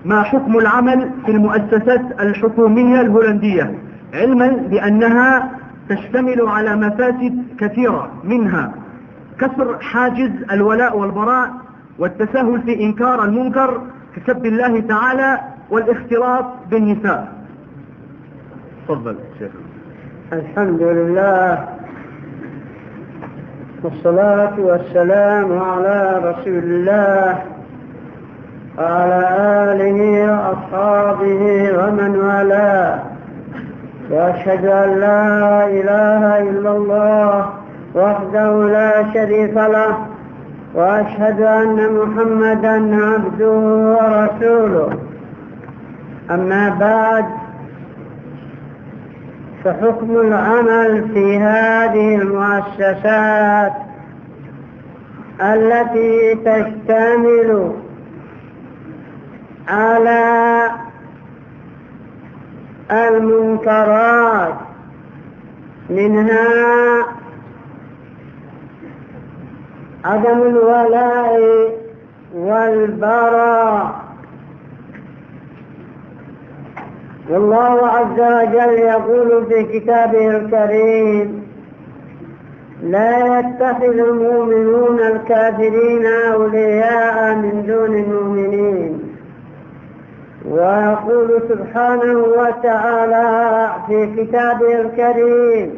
ما حكم العمل في المؤسسات الحكومية الهولندية، علما بأنها تشتمل على مفاسد كثيرة، منها كسر حاجز الولاء والبراء، والتساهل في إنكار المنكر كسب الله تعالى، والاختلاط بالنساء. تفضل شيخ. الحمد لله والصلاة والسلام على رسول الله وعلى آله وأصحابه ومن والاه، وأشهد أن لا إله إلا الله وحده لا شريك له، وأشهد أن محمدا عبده ورسوله. أما بعد، فحكم العمل في هذه المؤسسات التي تشتمل على المنكرات، منها عدم الولاء والبراء. والله عز وجل يقول في كتابه الكريم: لا يتخذ المؤمنون الكافرين أولياء من دون المؤمنين. ويقول سبحانه وتعالى في كتابه الكريم: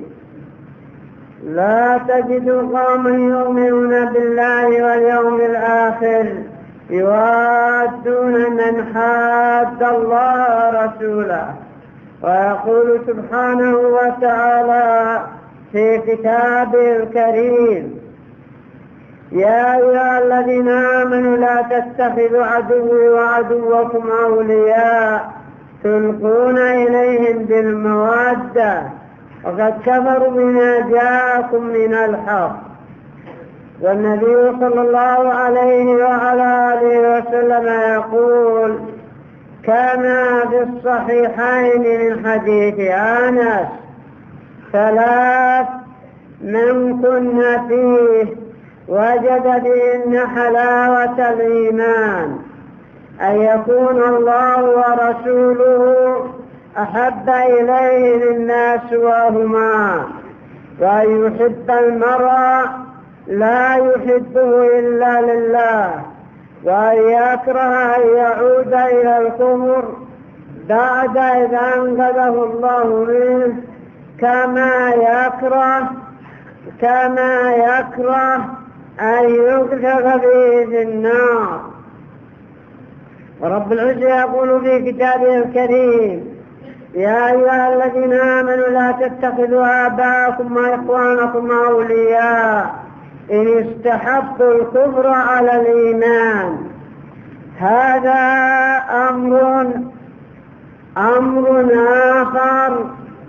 لا تجد قوما يؤمنون بالله واليوم الآخر يوادون من حاد الله ورسوله. ويقول سبحانه وتعالى في كتابه الكريم: يا أيها الذين آمنوا لا تتخذوا عدوي وعدوكم أولياء تلقون إليهم بالمودة وقد كفروا بما جاءكم من الحق. والنبي صلى الله عليه وعلى آله وسلم يقول: كما في الصحيحين من حديث أنس: ثلاث من كن فيه وجد بهن حلاوة الإيمان: أن يكون الله ورسوله أحب إليه مما سواهما، وأن يحب المرء لا يحبه إلا لله، وأن يكره أن يعود إلى الكفر بعد إذا أنقذه الله منه، كما يكره أن يقذف به في النار. ورب العزة يقول في كتابه الكريم: يا أيها الذين آمنوا لا تتخذوا آباءكم وإخوانكم أولياء إن استحبوا الكفر على الإيمان. هذا أمر آخر،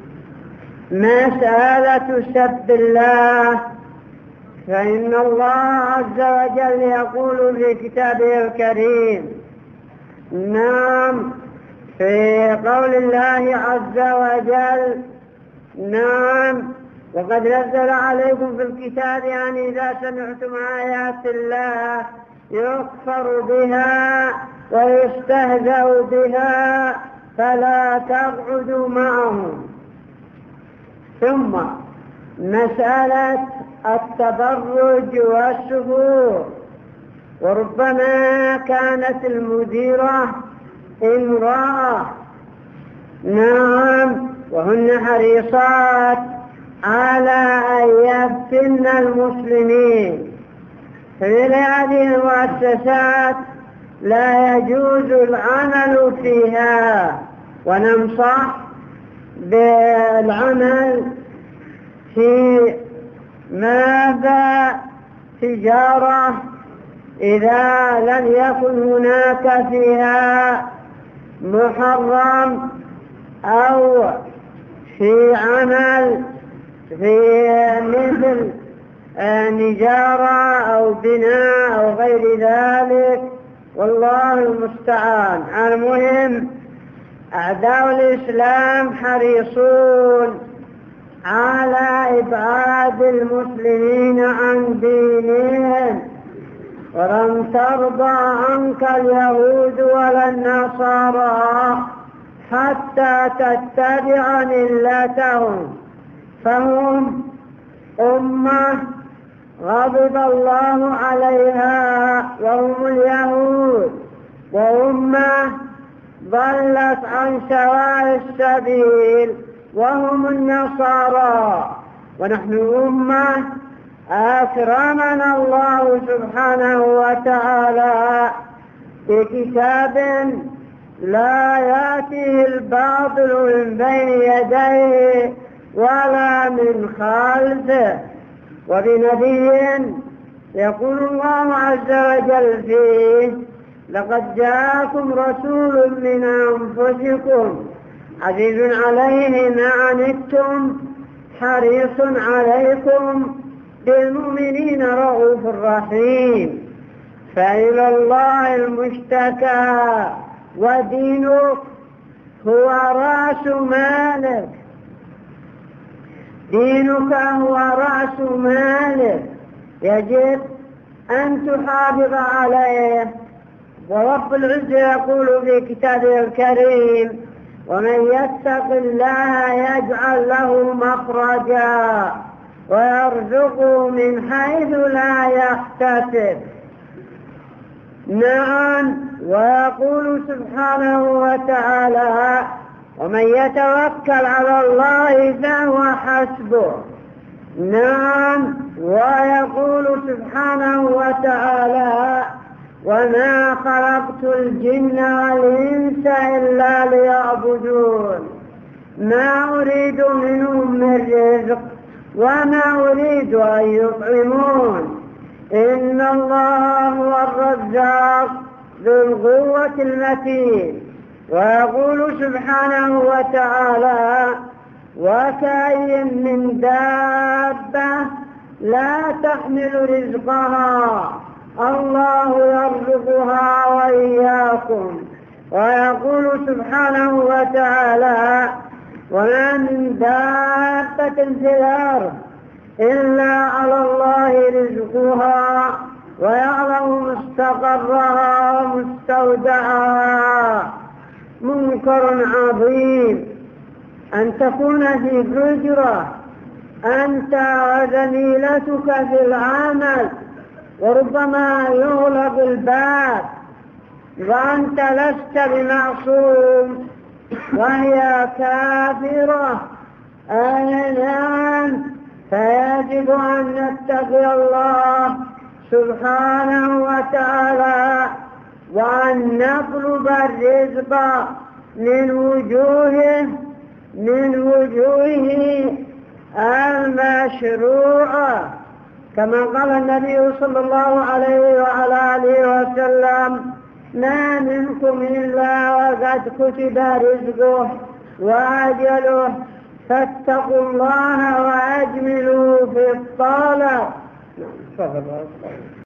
مسألة سب الله. فإن الله عز وجل يقول في كتابه الكريم: نعم، في قول الله عز وجل: نعم، وقد نزل عليكم في الكتاب أن إذا سمعتم آيات الله يكفر بها ويستهزأ بها فلا تقعدوا معهم. ثم مسألة التبرج والسفور، وربما كانت المديرة امرأة، نعم، وهن حريصات على أن يفتن المسلمين. في هذه المؤسسات لا يجوز العمل فيها، وننصح بالعمل في ماذا تجارة إذا لم يكن هناك فيها محرم، أو في عمل في مثل نجارة أو بناء أو غير ذلك، والله المستعان. المهم، أعداء الإسلام حريصون على إبعاد المسلمين عن دينهم، ولن ترضى عنك اليهود ولا النصارى حتى تتبع ملتهم. فهم أمة غضب الله عليها وهم اليهود، وأمة ضلت عن سواء السبيل وهم النصارى، ونحن أمة أكرمنا الله سبحانه وتعالى بكتاب لا يأتيه الباطل من بين يديه ولا من خلفه، وبنبي يقول الله عز وجل فيه: لقد جاءكم رسول من أنفسكم عزيز عليه ما عنتم حريص عليكم بالمؤمنين رؤوف رحيم. فإلى الله المشتكى، ودينك هو رأس مالك، دينك هو رأس مالك، يجب أن تحافظ عليه. ورب العزة يقول في كتابه الكريم: ومن يتق الله يجعل له مخرجا ويرزقه من حيث لا يحتسب. نعم، ويقول سبحانه وتعالى: ومن يتوكل على الله فهو حسبه. نعم، ويقول سبحانه وتعالى: وما خلقت الجن والإنس إلا ليعبدون ما أريد منهم من رزق وما أريد أن يطعمون إن الله هو الرزاق ذو القوة المتين. ويقول سبحانه وتعالى: وكأي من دابة لا تحمل رزقها الله يرزقها وإياكم. ويقول سبحانه وتعالى: وما من دابة في الأرض إلا على الله رزقها ويعلم مستقرها ومستودعها. منكر عظيم أن تكون في حجرة أنت وزميلتك في العمل، وربما يغلق الباب وأنت لست بمعصوم وهي كافرة. نعم، فيجب أن نتقي الله سبحانه وتعالى وأن نطلب الرزق من وجوهه المشروعة، كما قال النبي صلى الله عليه وعلى آله وسلم: ما منكم إلا وقد كتب رزقه وأجله فاتقوا الله وأجملوا في الطلب.